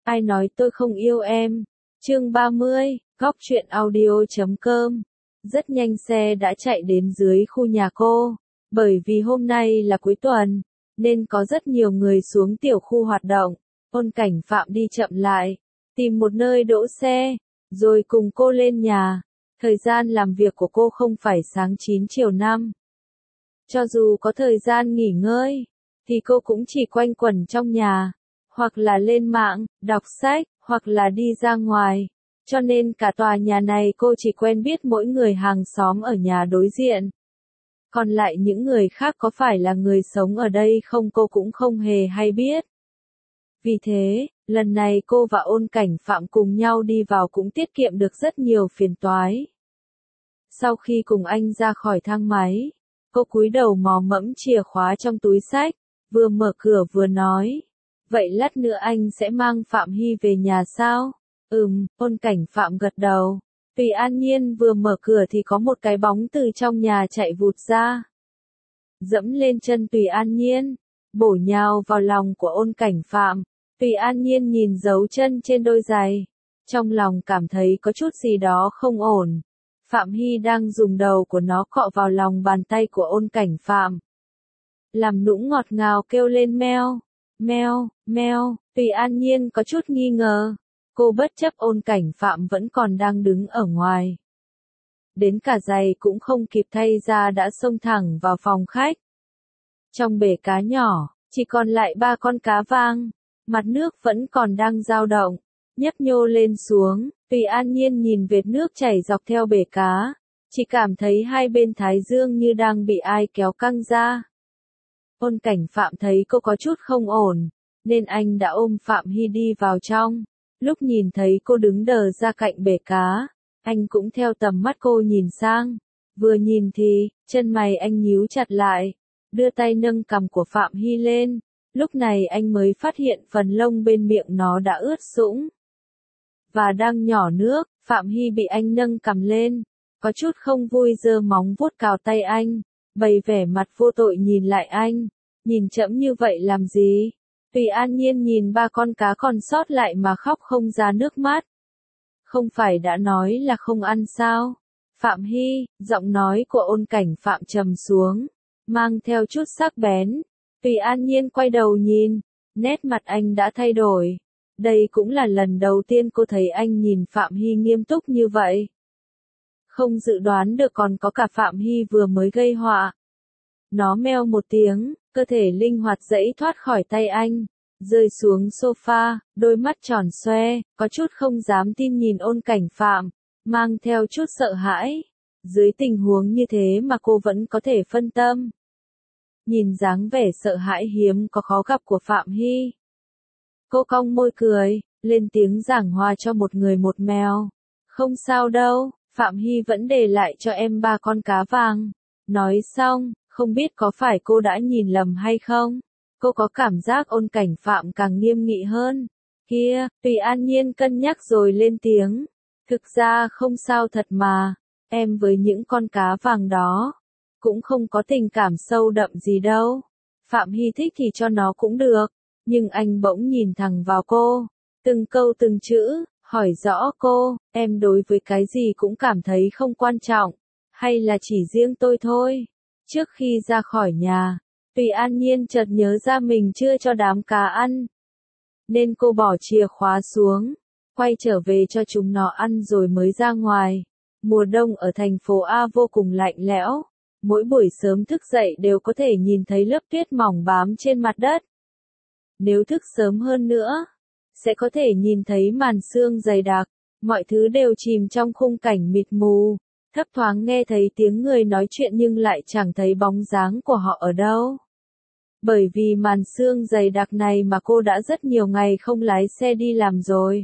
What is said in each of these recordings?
Ai nói tôi không yêu em? Chương 30, góc truyện audio.com. Rất nhanh xe đã chạy đến dưới khu nhà cô. Bởi vì hôm nay là cuối tuần, nên có rất nhiều người xuống tiểu khu hoạt động. Ôn Cảnh Phạm đi chậm lại, tìm một nơi đỗ xe, rồi cùng cô lên nhà. Thời gian làm việc của cô không phải sáng 9 chiều 5. Cho dù có thời gian nghỉ ngơi, thì cô cũng chỉ quanh quẩn trong nhà, hoặc là lên mạng, đọc sách, hoặc là đi ra ngoài. Cho nên cả tòa nhà này cô chỉ quen biết mỗi người hàng xóm ở nhà đối diện. Còn lại những người khác có phải là người sống ở đây không cô cũng không hề hay biết. Vì thế, lần này cô và Ôn Cảnh Phạm cùng nhau đi vào cũng tiết kiệm được rất nhiều phiền toái. Sau khi cùng anh ra khỏi thang máy, cô cúi đầu mò mẫm chìa khóa trong túi xách, vừa mở cửa vừa nói. Vậy lát nữa anh sẽ mang Phạm Hy về nhà sao? Ôn Cảnh Phạm gật đầu. Tùy An Nhiên vừa mở cửa thì có một cái bóng từ trong nhà chạy vụt ra. Dẫm lên chân Tùy An Nhiên, bổ nhào vào lòng của Ôn Cảnh Phạm. Tùy An Nhiên nhìn dấu chân trên đôi giày, trong lòng cảm thấy có chút gì đó không ổn. Phạm Hy đang dùng đầu của nó cọ vào lòng bàn tay của Ôn Cảnh Phạm. Làm nũng ngọt ngào kêu lên meo, meo, meo. Tùy An Nhiên có chút nghi ngờ. Cô bất chấp Ôn Cảnh Phạm vẫn còn đang đứng ở ngoài. Đến cả giày cũng không kịp thay ra đã xông thẳng vào phòng khách. Trong bể cá nhỏ, chỉ còn lại 3 con cá vàng. Mặt nước vẫn còn đang dao động, nhấp nhô lên xuống. Tùy An Nhiên nhìn vệt nước chảy dọc theo bể cá, chỉ cảm thấy hai bên thái dương như đang bị ai kéo căng ra. Ôn Cảnh Phạm thấy cô có chút không ổn, nên anh đã ôm Phạm Hy đi vào trong. Lúc nhìn thấy cô đứng đờ ra cạnh bể cá, anh cũng theo tầm mắt cô nhìn sang. Vừa nhìn thì, chân mày anh nhíu chặt lại, đưa tay nâng cằm của Phạm Hy lên. Lúc này anh mới phát hiện phần lông bên miệng nó đã ướt sũng và đang nhỏ nước. Phạm Hy bị anh nâng cằm lên, có chút không vui giơ móng vuốt cào tay anh, bày vẻ mặt vô tội nhìn lại anh. Nhìn chậm như vậy làm gì? Tùy An Nhiên nhìn 3 con cá còn sót lại mà khóc không ra nước mắt. Không phải đã nói là không ăn sao? Phạm Hy, giọng nói của Ôn Cảnh Phạm trầm xuống, mang theo chút sắc bén. Tùy An Nhiên quay đầu nhìn, nét mặt anh đã thay đổi. Đây cũng là lần đầu tiên cô thấy anh nhìn Phạm Hy nghiêm túc như vậy. Không dự đoán được còn có cả Phạm Hy vừa mới gây họa. Nó meo một tiếng, cơ thể linh hoạt giãy thoát khỏi tay anh, rơi xuống sofa, đôi mắt tròn xoe, có chút không dám tin nhìn Ôn Cảnh Phạm, mang theo chút sợ hãi. Dưới tình huống như thế mà cô vẫn có thể phân tâm. Nhìn dáng vẻ sợ hãi hiếm có khó gặp của Phạm Hy, cô cong môi cười, lên tiếng giảng hòa cho một người một mèo. Không sao đâu, Phạm Hy vẫn để lại cho em 3 con cá vàng. Nói xong, không biết có phải cô đã nhìn lầm hay không? Cô có cảm giác Ôn Cảnh Phạm càng nghiêm nghị hơn. Kia, Tùy An Nhiên cân nhắc rồi lên tiếng. Thực ra không sao thật mà, em với những con cá vàng đó cũng không có tình cảm sâu đậm gì đâu. Phạm Hy thích thì cho nó cũng được. Nhưng anh bỗng nhìn thẳng vào cô, từng câu từng chữ, hỏi rõ cô, em đối với cái gì cũng cảm thấy không quan trọng, hay là chỉ riêng tôi thôi? Trước khi ra khỏi nhà, Tùy An Nhiên chợt nhớ ra mình chưa cho đám cá ăn, nên cô bỏ chìa khóa xuống, quay trở về cho chúng nó ăn rồi mới ra ngoài. Mùa đông ở thành phố A vô cùng lạnh lẽo, mỗi buổi sớm thức dậy đều có thể nhìn thấy lớp tuyết mỏng bám trên mặt đất. Nếu thức sớm hơn nữa, sẽ có thể nhìn thấy màn sương dày đặc, mọi thứ đều chìm trong khung cảnh mịt mù, thấp thoáng nghe thấy tiếng người nói chuyện nhưng lại chẳng thấy bóng dáng của họ ở đâu. Bởi vì màn sương dày đặc này mà cô đã rất nhiều ngày không lái xe đi làm rồi.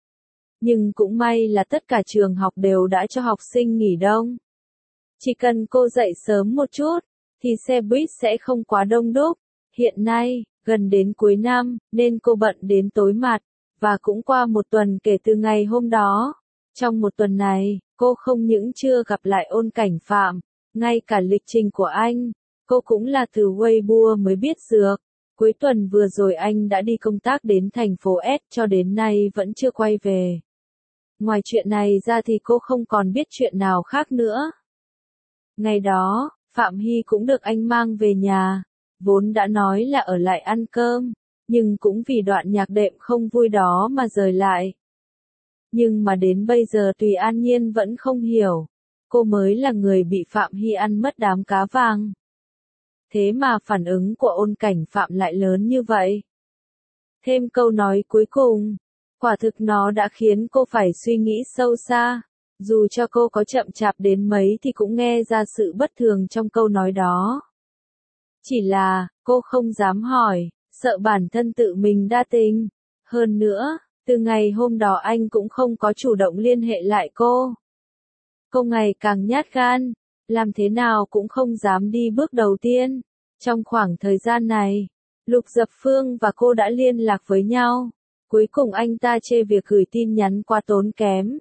Nhưng cũng may là tất cả trường học đều đã cho học sinh nghỉ đông. Chỉ cần cô dậy sớm một chút, thì xe buýt sẽ không quá đông đúc. Hiện nay, gần đến cuối năm, nên cô bận đến tối mặt, và cũng qua một tuần kể từ ngày hôm đó. Trong một tuần này, cô không những chưa gặp lại Ôn Cảnh Phạm, ngay cả lịch trình của anh, cô cũng là từ Weibo mới biết được. Cuối tuần vừa rồi anh đã đi công tác đến thành phố S cho đến nay vẫn chưa quay về. Ngoài chuyện này ra thì cô không còn biết chuyện nào khác nữa. Ngày đó, Phạm Hy cũng được anh mang về nhà, vốn đã nói là ở lại ăn cơm, nhưng cũng vì đoạn nhạc đệm không vui đó mà rời lại. Nhưng mà đến bây giờ Tùy An Nhiên vẫn không hiểu, cô mới là người bị Phạm Hy ăn mất đám cá vàng. Thế mà phản ứng của Ôn Cảnh Phạm lại lớn như vậy. Thêm câu nói cuối cùng, quả thực nó đã khiến cô phải suy nghĩ sâu xa. Dù cho cô có chậm chạp đến mấy thì cũng nghe ra sự bất thường trong câu nói đó. Chỉ là, cô không dám hỏi, sợ bản thân tự mình đa tình. Hơn nữa, từ ngày hôm đó anh cũng không có chủ động liên hệ lại cô. Cô ngày càng nhát gan, làm thế nào cũng không dám đi bước đầu tiên. Trong khoảng thời gian này, Lục Dập Phương và cô đã liên lạc với nhau. Cuối cùng anh ta chê việc gửi tin nhắn quá tốn kém,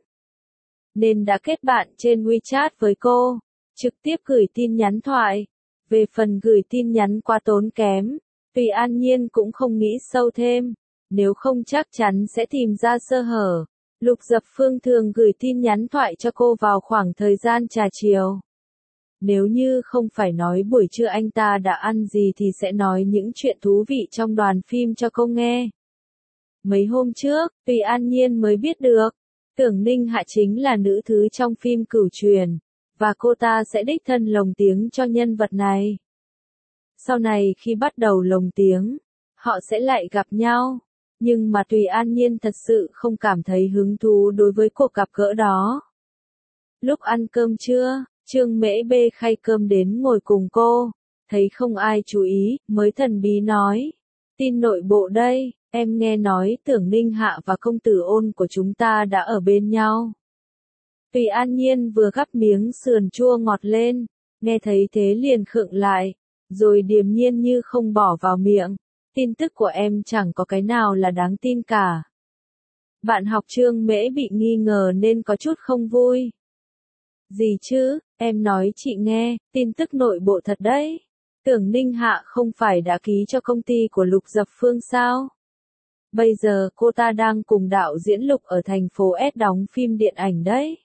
nên đã kết bạn trên WeChat với cô, trực tiếp gửi tin nhắn thoại. Về phần gửi tin nhắn quá tốn kém, Tùy An Nhiên cũng không nghĩ sâu thêm, nếu không chắc chắn sẽ tìm ra sơ hở. Lục Dập Phương thường gửi tin nhắn thoại cho cô vào khoảng thời gian trà chiều. Nếu như không phải nói buổi trưa anh ta đã ăn gì thì sẽ nói những chuyện thú vị trong đoàn phim cho cô nghe. Mấy hôm trước, Tùy An Nhiên mới biết được, Tưởng Ninh Hạ chính là nữ thứ trong phim Cửu Truyền, và cô ta sẽ đích thân lồng tiếng cho nhân vật này. Sau này khi bắt đầu lồng tiếng, họ sẽ lại gặp nhau, nhưng mà Tùy An Nhiên thật sự không cảm thấy hứng thú đối với cuộc gặp gỡ đó. Lúc ăn cơm trưa, Trương Mễ bê khay cơm đến ngồi cùng cô, thấy không ai chú ý, mới thần bí nói, tin nội bộ đây. Em nghe nói Tưởng Ninh Hạ và công tử Ôn của chúng ta đã ở bên nhau. Tùy An Nhiên vừa gắp miếng sườn chua ngọt lên, nghe thấy thế liền khựng lại, rồi điềm nhiên như không bỏ vào miệng. Tin tức của em chẳng có cái nào là đáng tin cả. Bạn học Trương Mễ bị nghi ngờ nên có chút không vui. Gì chứ, em nói chị nghe, tin tức nội bộ thật đấy. Tưởng Ninh Hạ không phải đã ký cho công ty của Lục Dập Phương sao? Bây giờ cô ta đang cùng đạo diễn Lục ở thành phố S đóng phim điện ảnh đấy.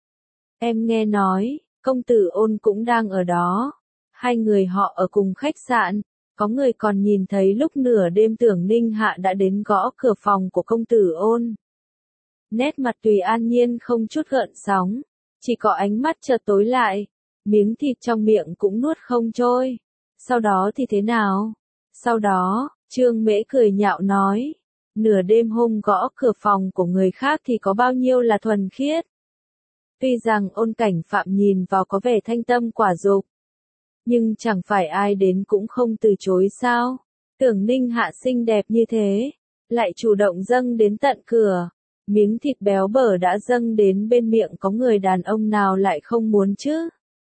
Em nghe nói, công tử Ôn cũng đang ở đó. Hai người họ ở cùng khách sạn, có người còn nhìn thấy lúc nửa đêm Tưởng Ninh Hạ đã đến gõ cửa phòng của công tử Ôn. Nét mặt Tùy An Nhiên không chút gợn sóng, chỉ có ánh mắt chợt tối lại, miếng thịt trong miệng cũng nuốt không trôi. Sau đó thì thế nào? Sau đó, Trương Mễ cười nhạo nói, nửa đêm hôm gõ cửa phòng của người khác thì có bao nhiêu là thuần khiết. Tuy rằng Ôn Cảnh Phạm nhìn vào có vẻ thanh tâm quả dục, nhưng chẳng phải ai đến cũng không từ chối sao. Tưởng Ninh Hạ xinh đẹp như thế, lại chủ động dâng đến tận cửa. Miếng thịt béo bở đã dâng đến bên miệng, có người đàn ông nào lại không muốn chứ?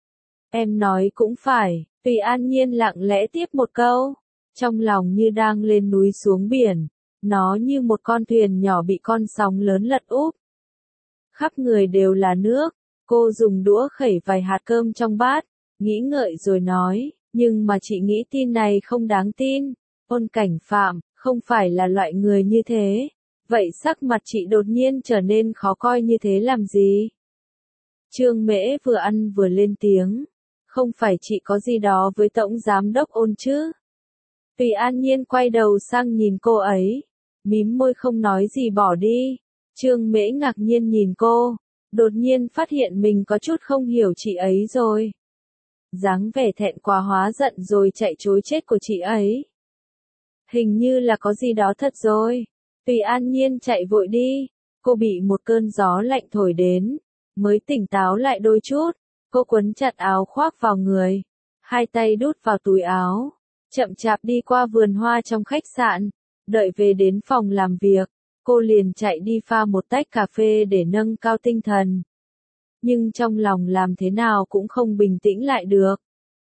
Em nói cũng phải, Tùy An Nhiên lặng lẽ tiếp một câu, trong lòng như đang lên núi xuống biển, nó như một con thuyền nhỏ bị con sóng lớn lật úp. Khắp người đều là nước, cô dùng đũa khẩy vài hạt cơm trong bát, nghĩ ngợi rồi nói, nhưng mà chị nghĩ tin này không đáng tin. Ôn Cảnh Phạm, không phải là loại người như thế. Vậy sắc mặt chị đột nhiên trở nên khó coi như thế làm gì? Trương Mễ vừa ăn vừa lên tiếng. Không phải chị có gì đó với Tổng Giám đốc Ôn chứ? Tùy An Nhiên quay đầu sang nhìn cô ấy. Mím môi không nói gì bỏ đi. Trương Mễ ngạc nhiên nhìn cô. Đột nhiên phát hiện mình có chút không hiểu chị ấy rồi. Dáng vẻ thẹn quá hóa giận rồi chạy trối chết của chị ấy. Hình như là có gì đó thật rồi. Tùy An Nhiên chạy vội đi, cô bị một cơn gió lạnh thổi đến, mới tỉnh táo lại đôi chút, cô quấn chặt áo khoác vào người, hai tay đút vào túi áo, chậm chạp đi qua vườn hoa trong khách sạn, đợi về đến phòng làm việc, cô liền chạy đi pha một tách cà phê để nâng cao tinh thần. Nhưng trong lòng làm thế nào cũng không bình tĩnh lại được.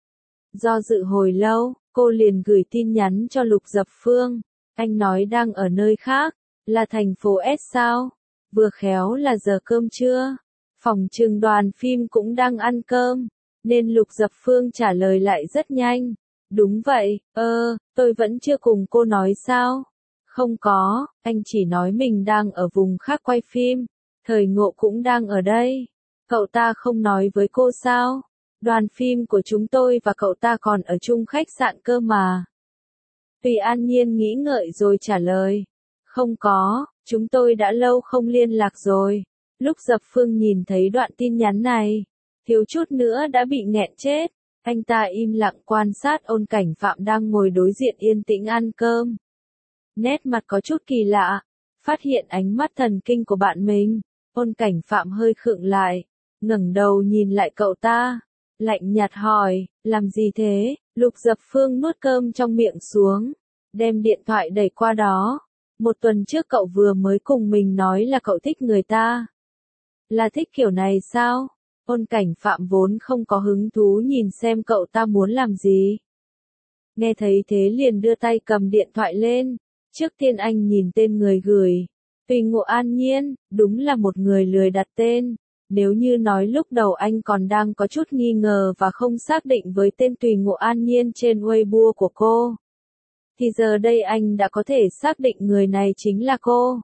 Do dự hồi lâu, cô liền gửi tin nhắn cho Lục Dập Phương, anh nói đang ở nơi khác. Là thành phố S sao? Vừa khéo là giờ cơm trưa. Phòng trường đoàn phim cũng đang ăn cơm, nên Lục Dập Phương trả lời lại rất nhanh. Đúng vậy, tôi vẫn chưa cùng cô nói sao? Không có, anh chỉ nói mình đang ở vùng khác quay phim, Thời Ngộ cũng đang ở đây. Cậu ta không nói với cô sao? Đoàn phim của chúng tôi và cậu ta còn ở chung khách sạn cơ mà. Tùy An Nhiên nghĩ ngợi rồi trả lời. Không có, chúng tôi đã lâu không liên lạc rồi. Lúc Dập Phương nhìn thấy đoạn tin nhắn này, thiếu chút nữa đã bị nghẹn chết. Anh ta im lặng quan sát Ôn Cảnh Phạm đang ngồi đối diện yên tĩnh ăn cơm. Nét mặt có chút kỳ lạ, phát hiện ánh mắt thần kinh của bạn mình, Ôn Cảnh Phạm hơi khựng lại, ngẩng đầu nhìn lại cậu ta, lạnh nhạt hỏi, làm gì thế? Lục Dập Phương nuốt cơm trong miệng xuống, đem điện thoại đẩy qua đó. Một tuần trước cậu vừa mới cùng mình nói là cậu thích người ta. Là thích kiểu này sao? Ôn Cảnh Phạm vốn không có hứng thú nhìn xem cậu ta muốn làm gì. Nghe thấy thế liền đưa tay cầm điện thoại lên. Trước tiên anh nhìn tên người gửi. Tùy Ngộ An Nhiên, đúng là một người lười đặt tên. Nếu như nói lúc đầu anh còn đang có chút nghi ngờ và không xác định với tên Tùy Ngộ An Nhiên trên Weibo của cô, thì giờ đây anh đã có thể xác định người này chính là cô.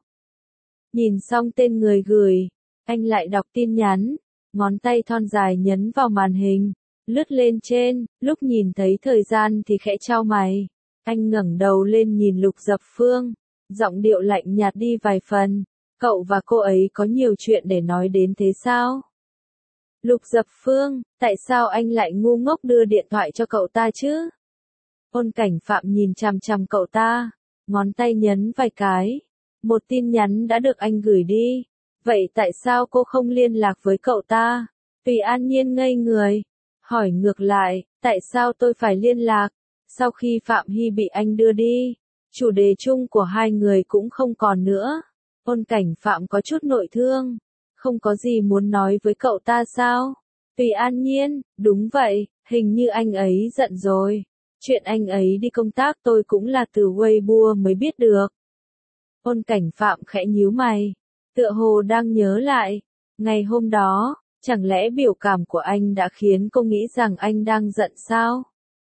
Nhìn xong tên người gửi, anh lại đọc tin nhắn, ngón tay thon dài nhấn vào màn hình, lướt lên trên, lúc nhìn thấy thời gian thì khẽ chau mày. Anh ngẩng đầu lên nhìn Lục Dập Phương, giọng điệu lạnh nhạt đi vài phần. Cậu và cô ấy có nhiều chuyện để nói đến thế sao? Lục Dập Phương, tại sao anh lại ngu ngốc đưa điện thoại cho cậu ta chứ? Ôn Cảnh Phạm nhìn chằm chằm cậu ta, ngón tay nhấn vài cái. Một tin nhắn đã được anh gửi đi. Vậy tại sao cô không liên lạc với cậu ta? Tùy An Nhiên ngây người, hỏi ngược lại, tại sao tôi phải liên lạc? Sau khi Phạm Hy bị anh đưa đi, chủ đề chung của hai người cũng không còn nữa. Ôn Cảnh Phạm có chút nội thương, không có gì muốn nói với cậu ta sao? Tùy An Nhiên, đúng vậy, hình như anh ấy giận rồi. Chuyện anh ấy đi công tác tôi cũng là từ Weibo mới biết được. Ôn Cảnh Phạm khẽ nhíu mày, tựa hồ đang nhớ lại. Ngày hôm đó, chẳng lẽ biểu cảm của anh đã khiến cô nghĩ rằng anh đang giận sao?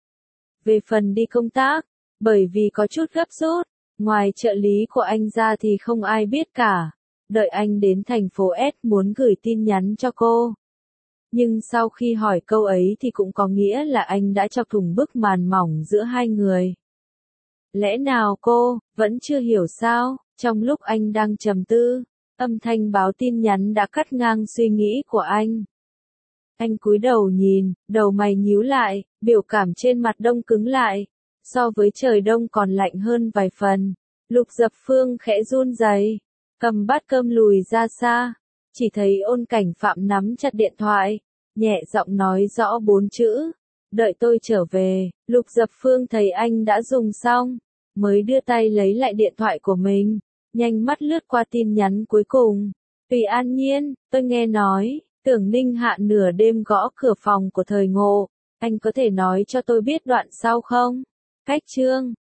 Về phần đi công tác, bởi vì có chút gấp rút, ngoài trợ lý của anh ra thì không ai biết cả. Đợi anh đến thành phố S muốn gửi tin nhắn cho cô. Nhưng sau khi hỏi câu ấy thì cũng có nghĩa là anh đã chọc thủng bức màn mỏng giữa hai người. Lẽ nào cô vẫn chưa hiểu sao? Trong lúc anh đang trầm tư, âm thanh báo tin nhắn đã cắt ngang suy nghĩ của anh. Anh cúi đầu nhìn, đầu mày nhíu lại, biểu cảm trên mặt đông cứng lại. So với trời đông còn lạnh hơn vài phần. Lục Dập Phương khẽ run rẩy, cầm bát cơm lùi ra xa. Chỉ thấy Ôn Cảnh Phạm nắm chặt điện thoại, nhẹ giọng nói rõ 4 chữ. Đợi tôi trở về. Lục Dập Phương thấy anh đã dùng xong, mới đưa tay lấy lại điện thoại của mình, nhanh mắt lướt qua tin nhắn cuối cùng. Tùy An Nhiên, tôi nghe nói, Tưởng Ninh Hạ nửa đêm gõ cửa phòng của Thời Ngộ. Anh có thể nói cho tôi biết đoạn sau không? Cách chương